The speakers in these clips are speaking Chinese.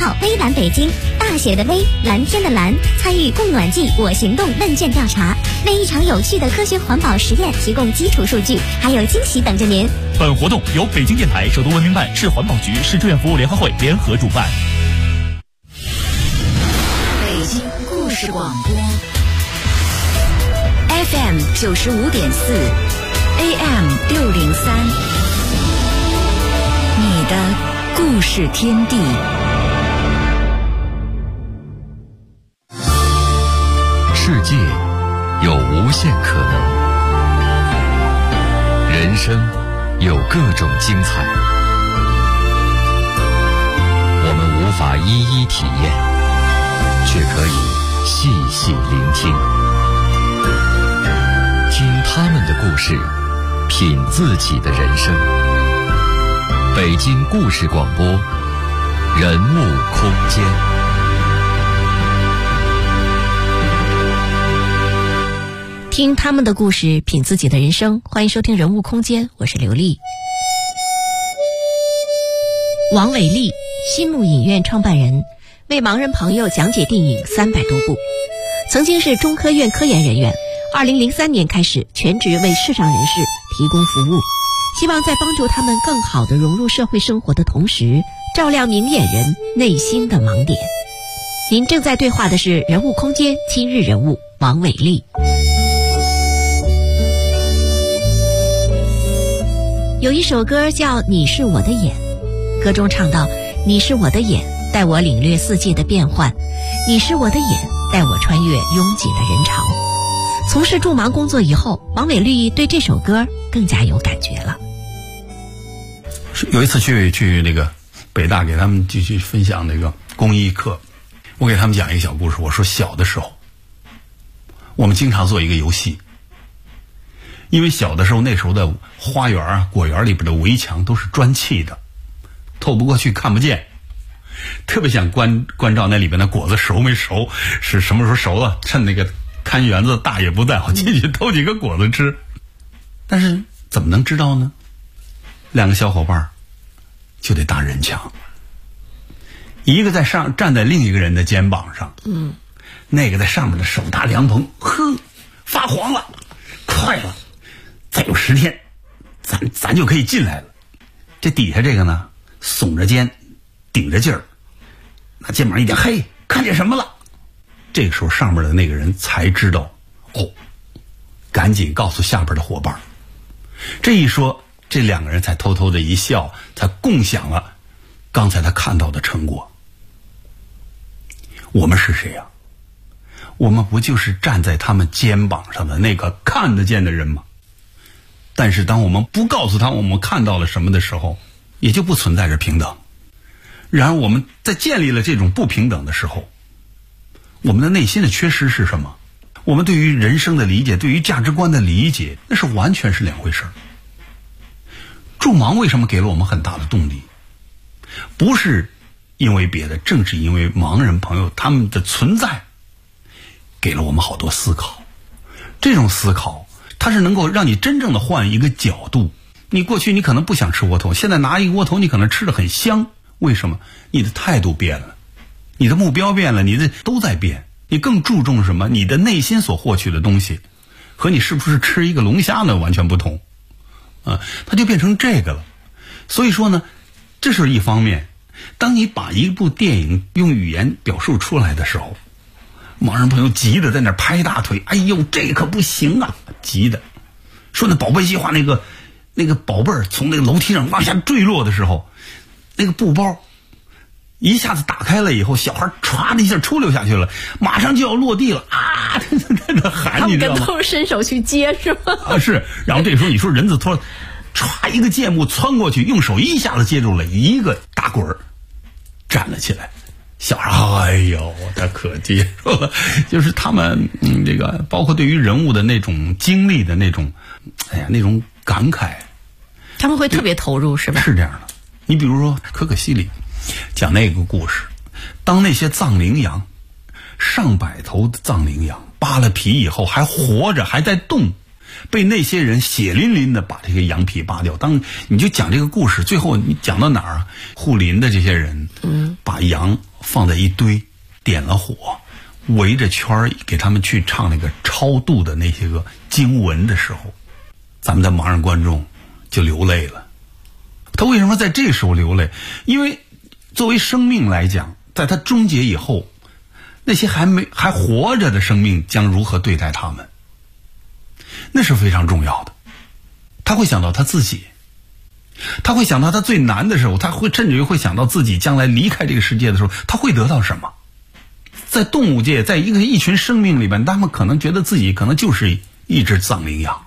号微蓝北京，大写的微，蓝天的蓝，参与供暖季我行动问卷调查，为一场有趣的科学环保实验提供基础数据，还有惊喜等着您。 本活动由北京电台、首都文明办、市环保局、市志愿服务联合会联合主办。 北京故事广播 FM 95.4 AM 603，你的故事天地。 世界有无限可能，人生有各种精彩，我们无法一一体验，却可以细细聆听，听他们的故事，品自己的人生。北京故事广播，人物空间。 听他们的故事，品自己的人生。欢迎收听人物空间，我是刘丽。王伟丽，新木影院创办人，为盲人朋友讲解电影300多部，曾经是中科院科研人员。2003年开始全职为视障人士提供服务，希望在帮助他们更好地融入社会生活的同时，照亮明眼人内心的盲点。您正在对话的是人物空间今日人物王伟丽。有一首歌叫《你是我的眼》，歌中唱到：你是我的眼，带我领略四季的变换；你是我的眼，带我穿越拥挤的人潮。从事助盲工作以后，王伟丽对这首歌更加有感觉了。 有一次去那个北大给他们继续分享那个公益课，我给他们讲一个小故事。我说小的时候，我们经常做一个游戏。因为小的时候，那时候的花园啊、果园里边的围墙都是砖砌的，透不过去，看不见，特别想关照那里边的果子熟没熟，是什么时候熟了，趁那个看园子大爷不在，我进去偷几个果子吃。但是怎么能知道呢？两个小伙伴就得搭人墙，一个在上站在另一个人的肩膀上，那个在上面的手搭凉棚，发黄了，快了，再有10天，咱就可以进来了。这底下这个呢，耸着肩，顶着劲儿，拿肩膀一点，嘿，看见什么了？这个时候上面的那个人才知道，赶紧告诉下边的伙伴。这一说，这两个人才偷偷的一笑，才共享了刚才他看到的成果。我们是谁呀？我们不就是站在他们肩膀上的那个看得见的人吗？但是当我们不告诉他我们看到了什么的时候，也就不存在着平等。然而我们在建立了这种不平等的时候，我们的内心的缺失是什么？我们对于人生的理解，对于价值观的理解，那是完全是两回事。助盲为什么给了我们很大的动力？不是因为别的，正是因为盲人朋友他们的存在给了我们好多思考。这种思考它是能够让你真正的换一个角度。你过去你可能不想吃窝头，现在拿一个窝头你可能吃得很香。为什么？你的态度变了，你的目标变了，你的都在变。你更注重什么？你的内心所获取的东西和你是不是吃一个龙虾呢完全不同。它就变成这个了。所以说呢，这是一方面。当你把一部电影用语言表述出来的时候，盲人朋友急的在那拍大腿，哎呦，这可不行啊！急的说那宝贝计划那个宝贝儿从那个楼梯上往下坠落的时候，那个布包一下子打开了以后，小孩歘的一下出溜下去了，马上就要落地了啊！在那喊，你知道吗？ 他们都是伸手去接是吗？ 是。然后这个时候你说人字拖，歘一个箭步窜过去，用手一下子接住了，一个大滚儿站了起来。小孩，哎呦，他可接受了。就是他们这个包括对于人物的那种经历的那种，那种感慨， 他们会特别投入，是吧？ 是这样的。你比如说可可西里讲那个故事，当那些藏羚羊上百头的藏羚羊扒了皮以后还活着还在动，被那些人血淋淋的把这个羊皮扒掉。当你就讲这个故事，最后你讲到哪儿啊？护林的这些人把羊放在一堆，点了火，围着圈儿给他们去唱那个超度的那些个经文的时候，咱们的盲人观众就流泪了。他为什么在这时候流泪？因为作为生命来讲，在他终结以后，那些还活着的生命将如何对待他们，那是非常重要的。他会想到他自己，他会想到他最难的时候，他会甚至于会想到自己将来离开这个世界的时候，他会得到什么。在动物界，在一群生命里边，他们可能觉得自己可能就是一只藏羚羊。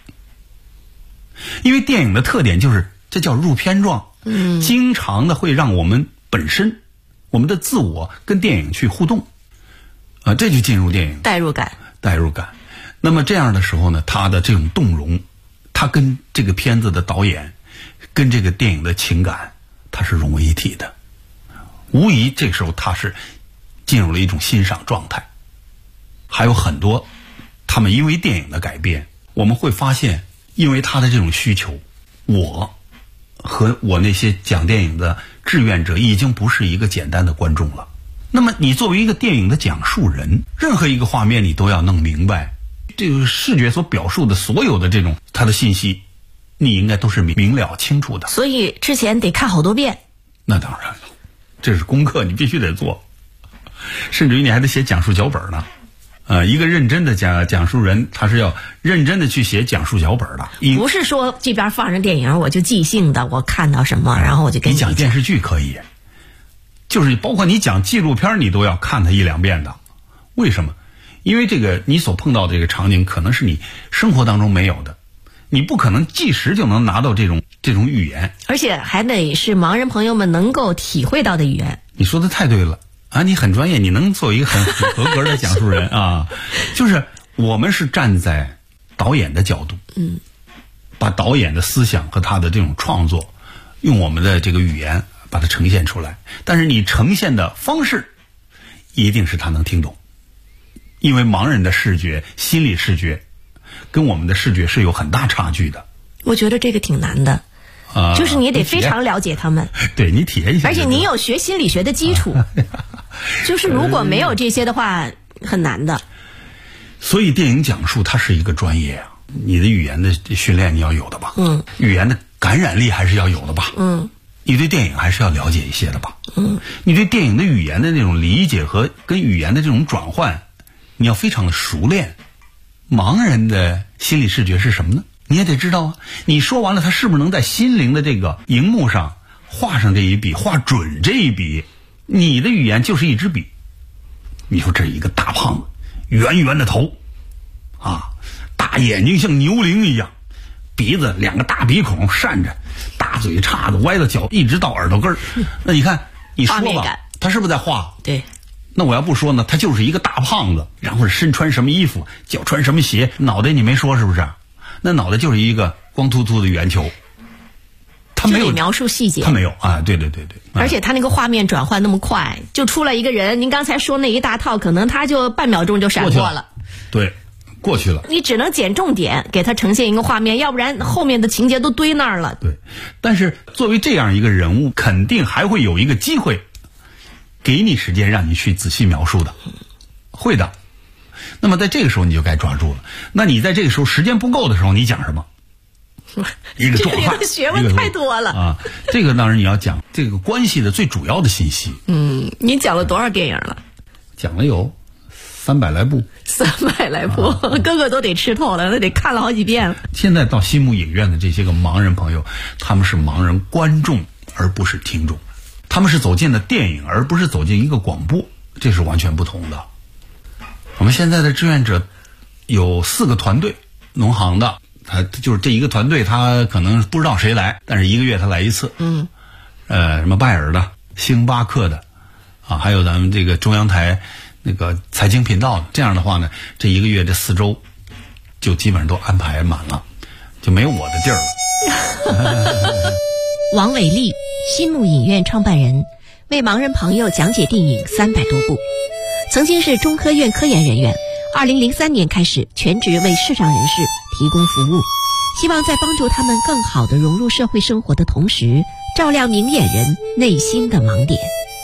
因为电影的特点就是这叫入片状，经常的会让我们本身我们的自我跟电影去互动，这就进入电影代入感。 那么这样的时候呢，他的这种动容，他跟这个片子的导演跟这个电影的情感，它是融为一体的。无疑这个时候他是进入了一种欣赏状态。还有很多他们因为电影的改变，我们会发现因为他的这种需求，我和我那些讲电影的志愿者已经不是一个简单的观众了。那么你作为一个电影的讲述人，任何一个画面你都要弄明白，这个视觉所表述的所有的这种它的信息，你应该都是明了清楚的。 所以之前得看好多遍。 那当然了，这是功课，你必须得做，甚至于你还得写讲述脚本呢。一个认真的讲述人，他是要认真的去写讲述脚本的。 不是说这边放着电影我就即兴的，我看到什么然后我就跟你讲电视剧可以，就是包括你讲纪录片你都要看它1-2遍的。为什么？因为这个你所碰到的这个场景可能是你生活当中没有的，你不可能即时就能拿到这种语言， 而且还得是盲人朋友们能够体会到的语言。 你说的太对了啊！你很专业，你能做一个很合格的讲述人啊！就是我们是站在导演的角度，把导演的思想和他的这种创作，用我们的这个语言把它呈现出来。但是你呈现的方式，一定是他能听懂，因为盲人的视觉、心理视觉，跟我们的视觉是有很大差距的。 我觉得这个挺难的。就是你得非常了解他们， 对，你体验一下， 而且你有学心理学的基础，就是如果没有这些的话，很难的。 所以电影讲述它是一个专业啊，你的语言的训练你要有的吧，语言的感染力还是要有的吧，你对电影还是要了解一些的吧，你对电影的语言的那种理解和跟语言的这种转换，你要非常的熟练。盲人的心理视觉是什么呢？你也得知道啊，你说完了，他是不是能在心灵的这个荧幕上画上这一笔，画准这一笔？你的语言就是一支笔。你说这是一个大胖子，圆圆的头，大眼睛像牛铃一样，鼻子2个大鼻孔扇着，大嘴叉子歪到脚一直到耳朵根儿。那你看，你说吧，他是不是在画？ 对。 那我要不说呢，他就是一个大胖子，然后身穿什么衣服，脚穿什么鞋，脑袋你没说是不是？那脑袋就是一个光秃秃的圆球，他没有描述细节， 他没有啊，对， 而且他那个画面转换那么快，就出来一个人，您刚才说那一大套，可能他就半秒钟就闪过了， 对，过去了。 你只能捡重点给他呈现一个画面，要不然后面的情节都堆那儿了。 对，但是作为这样一个人物，肯定还会有一个机会，给你时间让你去仔细描述的，会的。那么在这个时候你就该抓住了。那你在这个时候时间不够的时候，你讲什么？一个壮汉， 这个学问太多了啊！这个当然你要讲这个关系的最主要的信息。 你讲了多少电影了？ 讲了有300来部。 300来部，个个都得吃透了，那得看了好几遍了。 现在到新木影院的这些个盲人朋友，他们是盲人观众，而不是听众。他们是走进了电影，而不是走进一个广播，这是完全不同的。我们现在的志愿者有4个团队，农行的，他就是这一个团队，他可能不知道谁来，但是1个月他来一次。什么拜耳的、星巴克的，还有咱们这个中央台那个财经频道的。这样的话呢，这1个月这4周就基本上都安排满了，就没有我的地儿了。 王伟丽，新木影院创办人，为盲人朋友讲解电影300多部。曾经是中科院科研人员，2003年开始全职为视障人士提供服务，希望在帮助他们更好地融入社会生活的同时，照亮明眼人内心的盲点。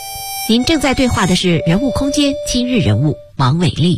您正在对话的是人物空间今日人物王伟丽。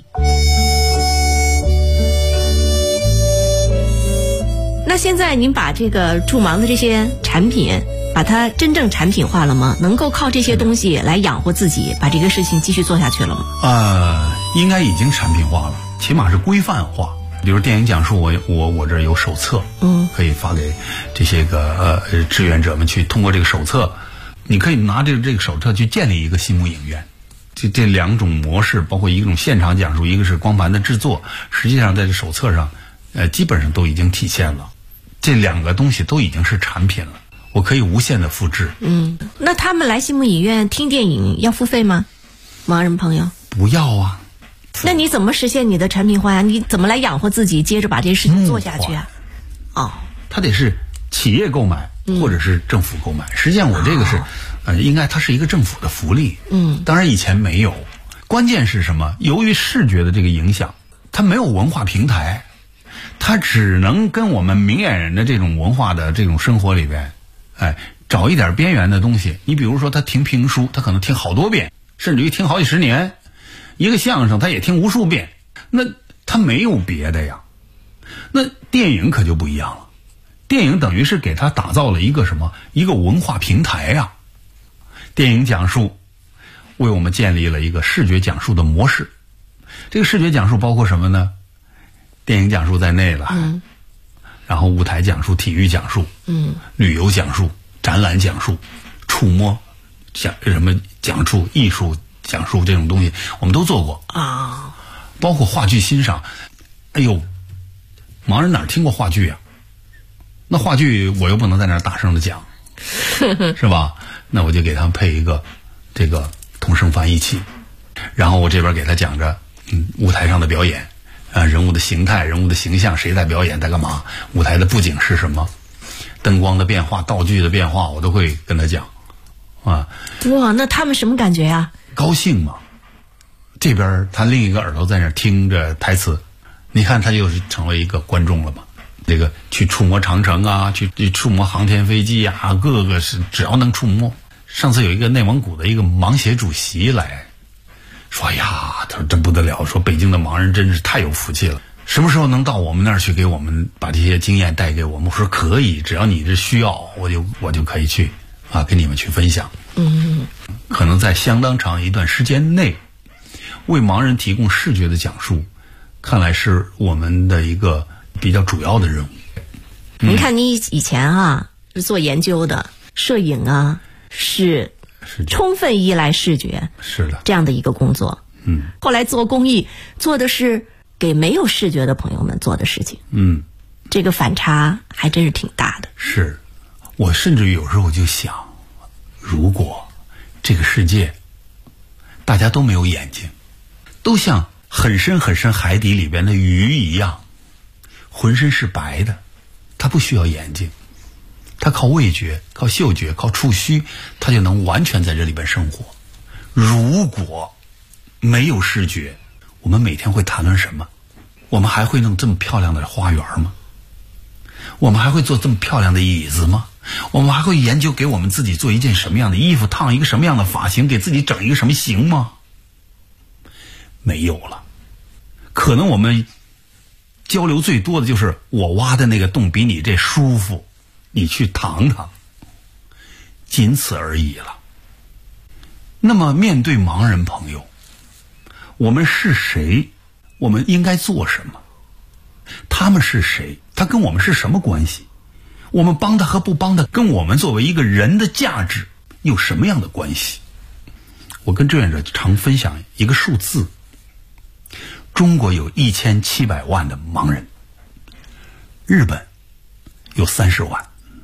那现在您把这个助盲的这些产品把它真正产品化了吗？能够靠这些东西来养活自己，把这个事情继续做下去了吗？ 应该已经产品化了，起码是规范化。比如电影讲述，我这儿有手册，可以发给这些个志愿者们去通过这个手册，你可以拿这个手册去建立一个心目影院。这两种模式，包括一种现场讲述，一个是光盘的制作，实际上在这手册上，基本上都已经体现了。这两个东西都已经是产品了，我可以无限的复制。 那他们来心目影院听电影要付费吗？盲人朋友不要啊。 那你怎么实现你的产品化呀？你怎么来养活自己，接着把这事情做下去啊？ 它得是企业购买或者是政府购买。实际上我这个是，应该它是一个政府的福利。当然以前没有。关键是什么？由于视觉的这个影响，它没有文化平台，它只能跟我们明眼人的这种文化的这种生活里边，找一点边缘的东西。你比如说他听评书，他可能听好多遍，甚至于听好几十年。一个相声他也听无数遍，那他没有别的呀。那电影可就不一样了，电影等于是给他打造了一个什么？一个文化平台呀。电影讲述为我们建立了一个视觉讲述的模式。这个视觉讲述包括什么呢？电影讲述在内了，然后舞台讲述、体育讲述，旅游讲述、展览讲述、触摸讲述、艺术讲述，这种东西我们都做过啊。包括话剧欣赏，盲人哪听过话剧啊？那话剧我又不能在那儿大声的讲，是吧？那我就给他们配一个这个同声翻译器，然后我这边给他讲着舞台上的表演人物的形态、人物的形象，谁在表演，在干嘛，舞台的布景是什么，灯光的变化、道具的变化，我都会跟他讲啊。 哇，那他们什么感觉呀？ 高兴嘛。这边他另一个耳朵在那听着台词，你看他就是成为一个观众了嘛。这个去触摸长城啊，去触摸航天飞机啊，各个是只要能触摸。上次有一个内蒙古的一个盲协主席来说，呀，他说真不得了，说北京的盲人真是太有福气了，什么时候能到我们那儿去给我们把这些经验带给我们？我说可以，只要你这需要，我就可以去跟你们去分享。可能在相当长一段时间内为盲人提供视觉的讲述，看来是我们的一个比较主要的任务。 你看你以前是做研究的，摄影是充分依赖视觉， 是的， 这样的一个工作。后来做公益，做的是给没有视觉的朋友们做的事情。这个反差还真是挺大的。 是，我甚至有时候就想，如果这个世界大家都没有眼睛，都像很深很深海底里边的鱼一样，浑身是白的，它不需要眼睛，它靠味觉、靠嗅觉、靠触须，它就能完全在这里边生活。如果没有视觉，我们每天会谈论什么？我们还会弄这么漂亮的花园吗？我们还会做这么漂亮的椅子吗？我们还会研究给我们自己做一件什么样的衣服，烫一个什么样的发型，给自己整一个什么型吗？没有了。可能我们交流最多的就是我挖的那个洞比你这舒服，你去躺躺，仅此而已了。那么面对盲人朋友，我们是谁？我们应该做什么？他们是谁？他跟我们是什么关系？我们帮他和不帮他，跟我们作为一个人的价值有什么样的关系？我跟志愿者常分享一个数字，中国有1700万的盲人，日本有30万，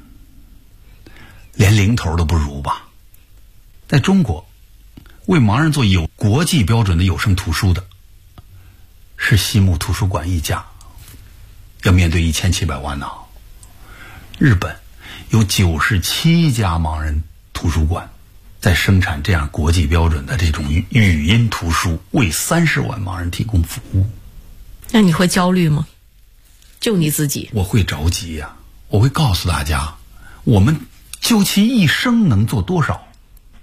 连零头都不如吧。在中国，为盲人做有国际标准的有声图书的是西木图书馆一家，要面对1700万呢。日本有97家盲人图书馆在生产这样国际标准的这种语音图书，为30万盲人提供服务。 那你会焦虑吗？就你自己？ 我会着急呀，我会告诉大家，我们究其一生能做多少？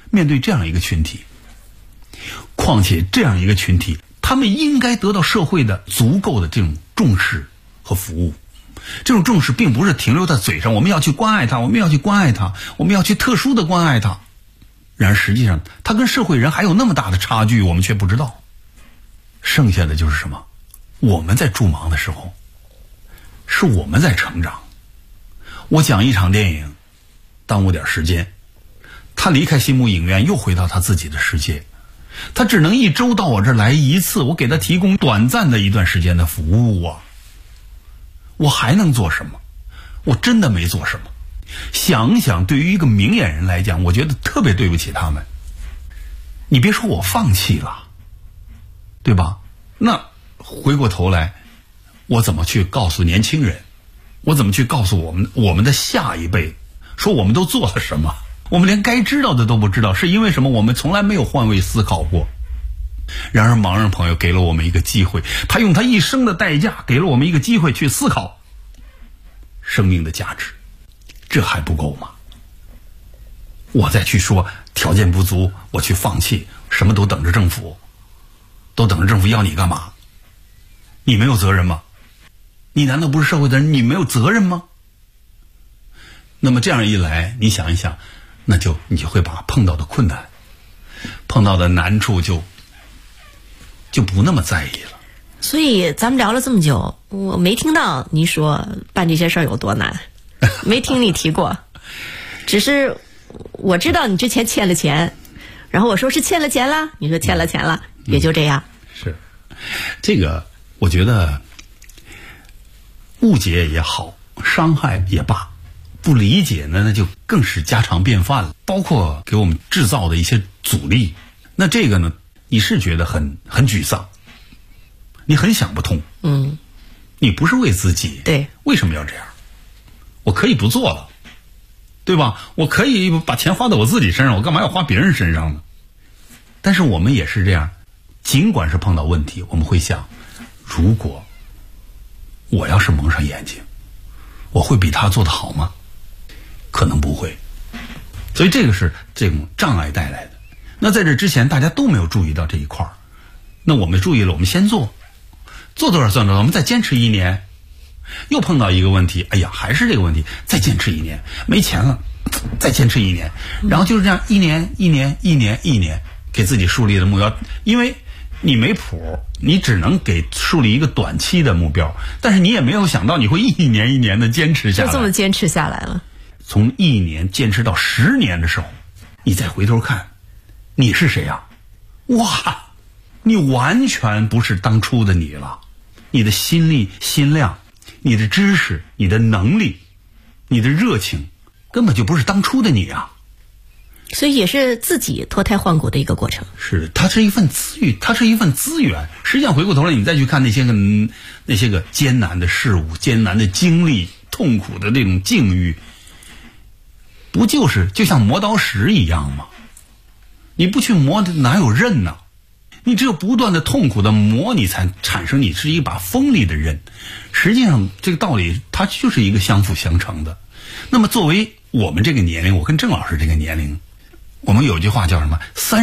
面对这样一个群体。况且这样一个群体，他们应该得到社会的足够的这种重视和服务。这种重视并不是停留在嘴上，我们要去关爱他，我们要去关爱他，我们要去特殊的关爱他。然而实际上他跟社会人还有那么大的差距，我们却不知道。剩下的就是什么？我们在助忙的时候，是我们在成长。我讲一场电影耽误点时间，他离开新木影院又回到他自己的世界，他只能一周到我这儿来一次，我给他提供短暂的一段时间的服务啊。我还能做什么？我真的没做什么。想想对于一个明眼人来讲，我觉得特别对不起他们。你别说我放弃了，对吧？那回过头来，我怎么去告诉年轻人？我怎么去告诉我们的下一辈，说我们都做了什么？我们连该知道的都不知道，是因为什么？我们从来没有换位思考过。然而盲人朋友给了我们一个机会，他用他一生的代价给了我们一个机会去思考生命的价值，这还不够吗？我再去说条件不足，我去放弃，什么都等着政府，都等着政府要你干嘛？你没有责任吗？你难道不是社会的人？你没有责任吗？那么这样一来，你想一想，你就会把碰到的困难、碰到的难处就不那么在意了。 所以咱们聊了这么久，我没听到你说办这些事儿有多难，没听你提过。只是我知道你之前欠了钱，然后我说是欠了钱了，你说欠了钱了，也就这样。 是，这个我觉得误解也好，伤害也罢，不理解呢，那就更是家常便饭了。包括给我们制造的一些阻力，那这个呢，你是觉得很沮丧，你很想不通。你不是为自己， 对， 为什么要这样？我可以不做了，对吧？我可以把钱花到我自己身上，我干嘛要花别人身上呢？但是我们也是这样，尽管是碰到问题，我们会想，如果我要是蒙上眼睛，我会比他做得好吗？可能不会。所以这个是这种障碍带来的。那在这之前大家都没有注意到这一块儿，那我们注意了，我们先做多少算多少，我们再坚持1年，又碰到一个问题，哎呀，还是这个问题，再坚持1年，没钱了，再坚持1年，然后就是这样一年给自己树立的目标。因为你没谱，你只能给树立一个短期的目标，但是你也没有想到你会一年的坚持下来， 就这么坚持下来了。 从1年坚持到10年的时候，你再回头看，你是谁啊？哇，你完全不是当初的你了。你的心力、心量，你的知识、你的能力、你的热情，根本就不是当初的你啊。 所以也是自己脱胎换骨的一个过程。 是，它是一份资源。实际上回过头来，你再去看那些个艰难的事物、艰难的经历、痛苦的这种境遇，不就是就像磨刀石一样吗？你不去磨，哪有刃呢？你只有不断的痛苦的磨，你才产生你是一把锋利的刃。实际上这个道理它就是一个相辅相成的。那么作为我们这个年龄，我跟郑老师这个年龄，我们有句话叫什么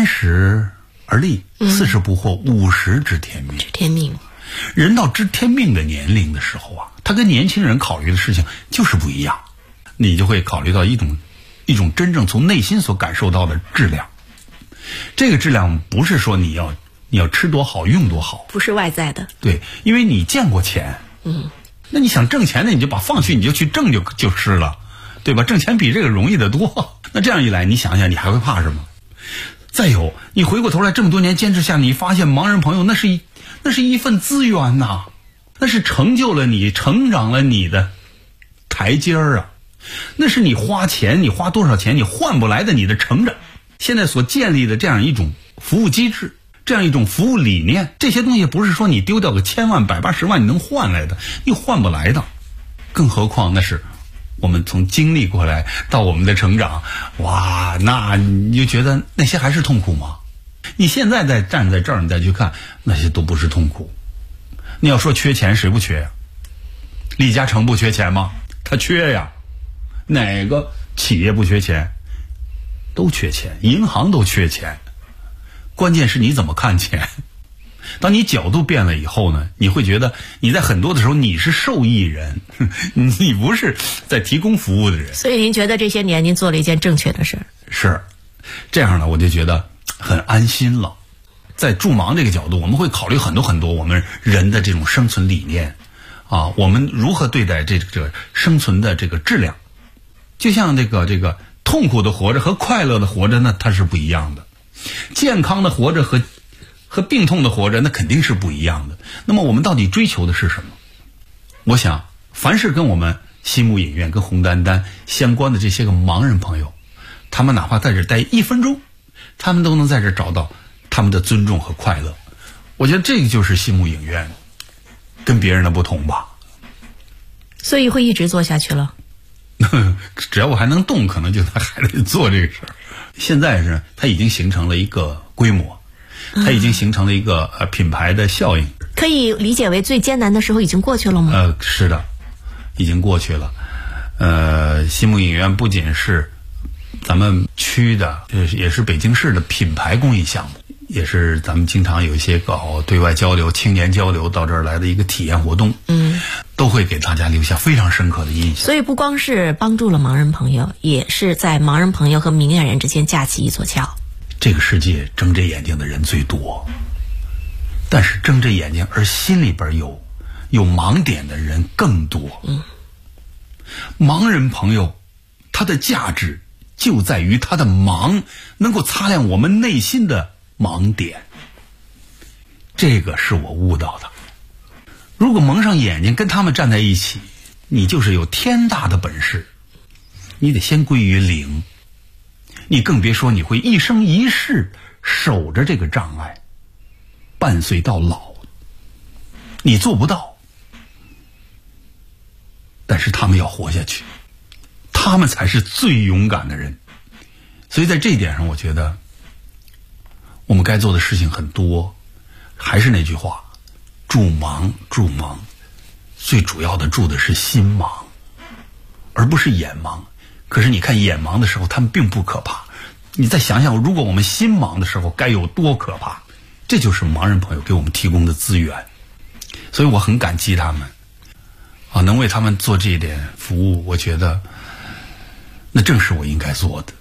？30而立，40不惑，50知天命。 知天命。 人到知天命的年龄的时候啊，他跟年轻人考虑的事情就是不一样。你就会考虑到一种真正从内心所感受到的质量。这个质量不是说你要吃多好用多好， 不是外在的。 对，因为你见过钱，那你想挣钱的，你就把放弃，你就去挣就吃了，对吧？挣钱比这个容易得多。那这样一来，你想想，你还会怕什么？再有，你回过头来这么多年坚持下，你发现盲人朋友那是一份资源呐，那是成就了你、成长了你的台阶儿啊，那是你花钱，你花多少钱你换不来的你的成长。现在所建立的这样一种服务机制，这样一种服务理念，这些东西不是说你丢掉个1000万、180万你能换来的，你换不来的。更何况那是我们从经历过来到我们的成长，哇，那你就觉得那些还是痛苦吗？你现在再站在这儿，你再去看，那些都不是痛苦。你要说缺钱，谁不缺呀？李嘉诚不缺钱吗？他缺呀。哪个企业不缺钱？ 都缺钱，银行都缺钱，关键是你怎么看钱。当你角度变了以后呢，你会觉得你在很多的时候你是受益人，你不是在提供服务的人。 所以您觉得这些年您做了一件正确的事儿？ 是这样呢，我就觉得很安心了。在助盲这个角度，我们会考虑很多我们人的这种生存理念啊，我们如何对待这个生存的这个质量。就像这个痛苦的活着和快乐的活着呢，它是不一样的。健康的活着和病痛的活着，那肯定是不一样的。那么我们到底追求的是什么？我想，凡是跟我们西木影院跟红丹丹相关的这些个盲人朋友，他们哪怕在这待1分钟，他们都能在这找到他们的尊重和快乐。我觉得这个就是西木影院跟别人的不同吧。 所以会一直做下去了。 只要我还能动，可能就还得做这个事儿。现在是它已经形成了一个规模，它已经形成了一个品牌的效应。 可以理解为最艰难的时候已经过去了吗？ 是的，已经过去了。西木影院不仅是咱们区的，也是北京市的品牌公益项目，也是咱们经常有一些搞对外交流、青年交流到这儿来的一个体验活动。都会给大家留下非常深刻的印象。 所以不光是帮助了盲人朋友，也是在盲人朋友和明眼人之间架起一座桥。 这个世界睁着眼睛的人最多，但是睁着眼睛而心里边有盲点的人更多。盲人朋友他的价值就在于他的盲能够擦亮我们内心的盲点，这个是我悟到的。如果蒙上眼睛跟他们站在一起，你就是有天大的本事，你得先归于零，你更别说你会一生一世守着这个障碍伴随到老，你做不到。但是他们要活下去，他们才是最勇敢的人。所以在这一点上，我觉得我们该做的事情很多。还是那句话，助盲，最主要的助的是心盲，而不是眼盲。可是你看眼盲的时候，他们并不可怕。你再想想，如果我们心盲的时候该有多可怕。这就是盲人朋友给我们提供的资源，所以我很感激他们啊，能为他们做这一点服务，我觉得那正是我应该做的。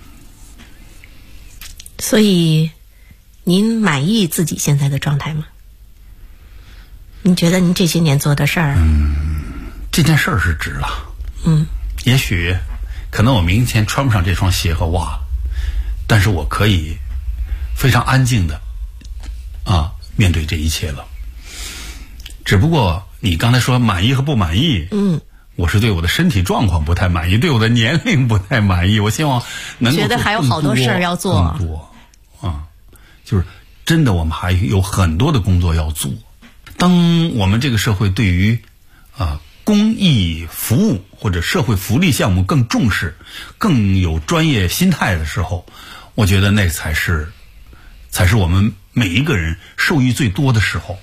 所以您满意自己现在的状态吗？你觉得您这些年做的事儿， 这件事儿是值了。也许可能我明天穿不上这双鞋和袜，但是我可以非常安静的面对这一切了。只不过你刚才说满意和不满意，我是对我的身体状况不太满意，对我的年龄不太满意。我希望能够觉得还有好多事儿要做， 更多就是真的我们还有很多的工作要做。当我们这个社会对于公益服务或者社会福利项目更重视、更有专业心态的时候，我觉得那才是我们每一个人受益最多的时候。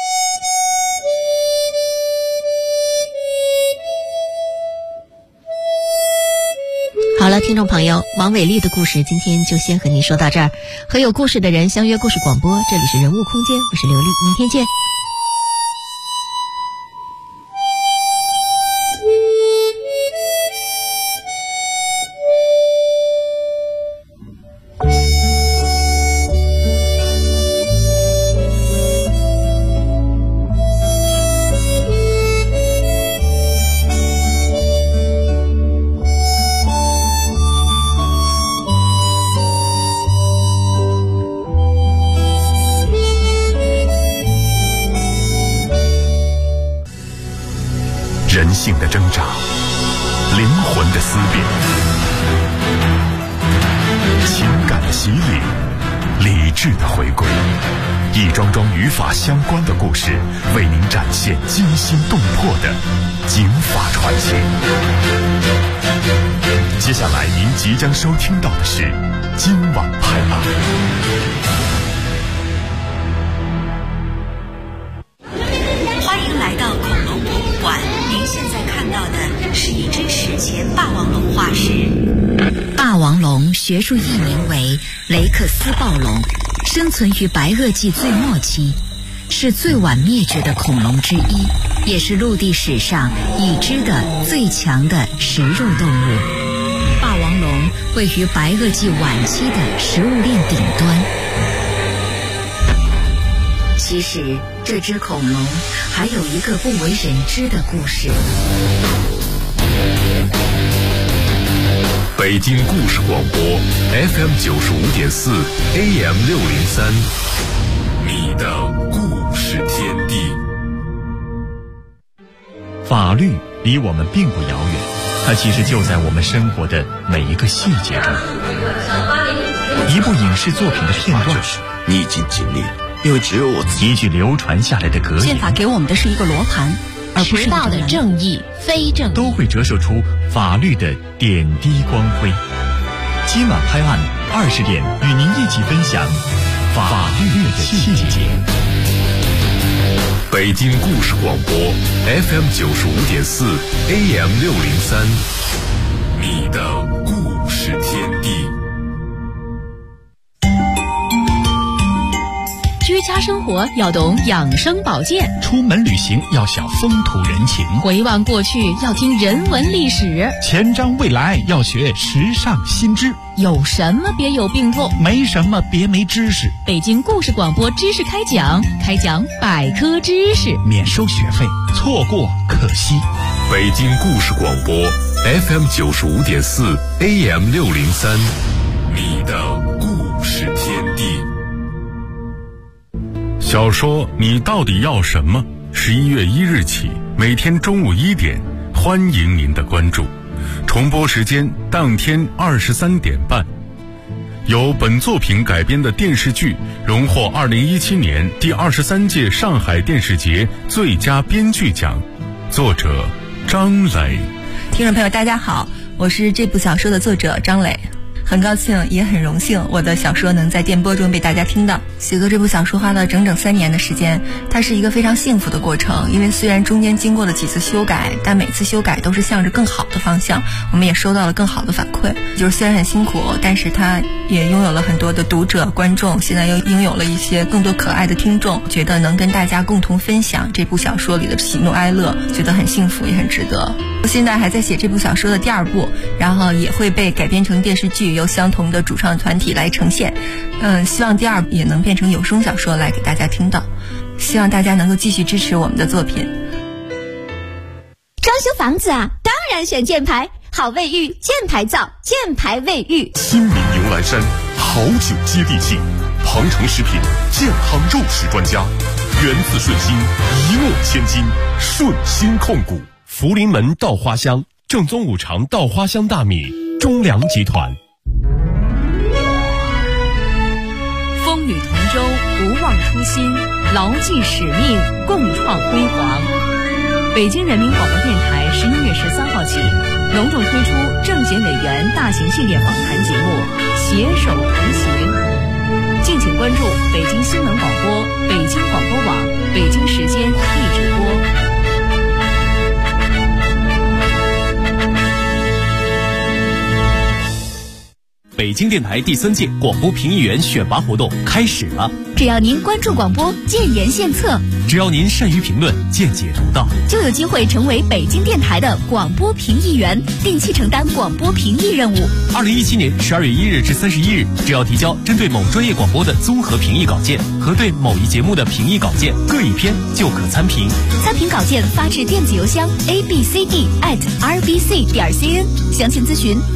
好了，听众朋友，王伟丽的故事今天就先和您说到这儿。和有故事的人相约故事广播，这里是人物空间，我是刘丽，明天见。 人性的挣扎，灵魂的思辨，情感的洗礼，理智的回归，一桩桩与法相关的故事，为您展现惊心动魄的警法传奇。接下来您即将收听到的是今晚拍案。 欢迎来到恐龙博物馆，您现在看到的是一只史前霸王龙化石。霸王龙学术译名为雷克斯暴龙，生存于白垩纪最末期，是最晚灭绝的恐龙之一，也是陆地史上已知的最强的食肉动物。霸王龙位于白垩纪晚期的食物链顶端。其实这只恐龙还有一个不为人知的故事。 北京故事广播 FM 95.4 AM 603，你的故事天地。 法律离我们并不遥远，它其实就在我们生活的每一个细节中。一部影视作品的片段， 你已经尽力了，因为只有我自己。 一句流传下来的格言， 宪法给我们的是一个罗盘，而不是迟到的正义、非正义， 都会折射出法律的点滴光辉。今晚拍案20点，与您一起分享法律的细节。 北京故事广播 FM 95.4 AM 603，你的故事天地。 居家生活要懂养生保健， 出门旅行要晓风土人情， 回望过去要听人文历史， 前瞻未来要学时尚新知。 有什么别有病痛， 没什么别没知识。 北京故事广播知识开讲百科知识， 免收学费，错过可惜。 北京故事广播 FM 95.4 AM 603，你的故事天地。小说你到底要什么？11月1日起，每天中午1点，欢迎您的关注。重播时间当天23点半。由本作品改编的电视剧荣获2017年第23届上海电视节最佳编剧奖，作者张磊。 听众朋友大家好，我是这部小说的作者张磊。很高兴也很荣幸我的小说能在电波中被大家听到。写作这部小说花了整整3年的时间，它是一个非常幸福的过程，因为虽然中间经过了几次修改，但每次修改都是向着更好的方向，我们也收到了更好的反馈。就是虽然很辛苦，但是它也拥有了很多的读者观众，现在又拥有了一些更多可爱的听众，觉得能跟大家共同分享这部小说里的喜怒哀乐，觉得很幸福也很值得。我现在还在写这部小说的第2部，然后也会被改编成电视剧，由相同的主创团体来呈现。希望第2部也能变成有声小说来给大家听到。希望大家能够继续支持我们的作品。 装修房子啊，当然选箭牌，好卫浴，箭牌造，箭牌卫浴。 新民牛栏山，好酒接地气，庞城食品健康肉食专家，源自顺心，一诺千金，顺心控股。福临门稻花香，正宗五常稻花香大米，中粮集团。 风雨同舟，不忘初心，牢记使命，共创辉煌。北京人民广播电台11月13号起隆重推出政协委员大型系列访谈节目《携手同行》，敬请关注北京新闻广播、北京广播网、北京时间一直播。 北京电台第3届广播评议员选拔活动开始了。 只要您关注广播，建言献策， 只要您善于评论，见解独到， 就有机会成为北京电台的广播评议员，定期承担广播评议任务。 2017年12月1日至31日，只要提交针对某专业广播的综合评议稿件和对某一节目的评议稿件各1篇，就可参评。 参评稿件发至电子邮箱 abcd@rbc.cn，详情咨询